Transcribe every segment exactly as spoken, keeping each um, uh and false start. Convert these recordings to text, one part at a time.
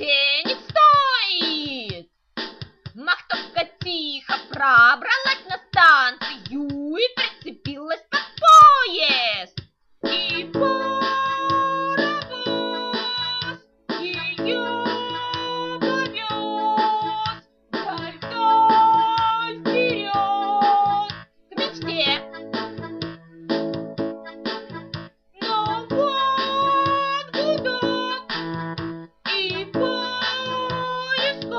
денег стоит. Махтовка тихо пробралась на станцию и прицепилась под поезд. И паровоз ее повез вдаль-вдаль вперед к мечте. Но вот гудок, и поезд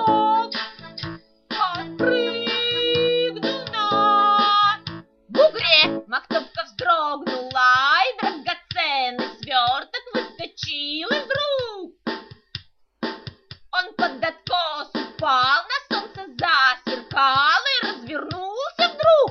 подпрыгнул на бугре. Махтовка вздрогнула, и драгоценный сверток выскочил из рук. Он под откос упал, на солнце засверкал и развернулся вдруг.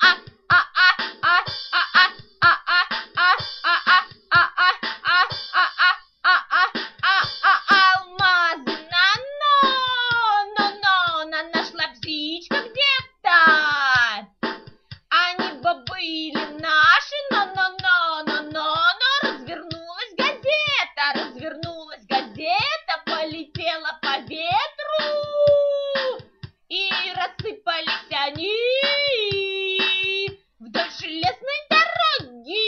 Алмазы на-но, но-но, нашла птичка где-то. Они бы были наши, но-но-но-но-но, но развернулась газета, развернулась газета, полетела по ветру, и рассыпались они вдоль железной дороги.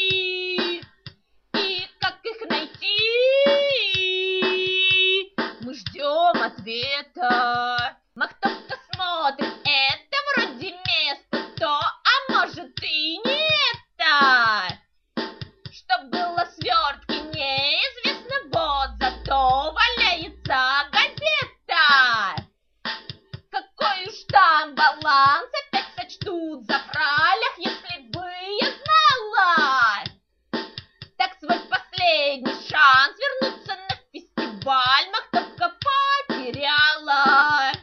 И как их найти? Мы ждем ответа. Махтовка смотрит, это вроде место то, а может и не это. Что было в свертке, неизвестно, вот зато валяется газета. Какой уж там баланс, опять сочтут за фралях, если бы я знала. Так свой последний шанс вернуться на фестиваль Махтовка потеряла.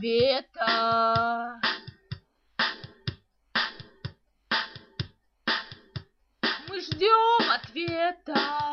ответа. Мы ждем ответа.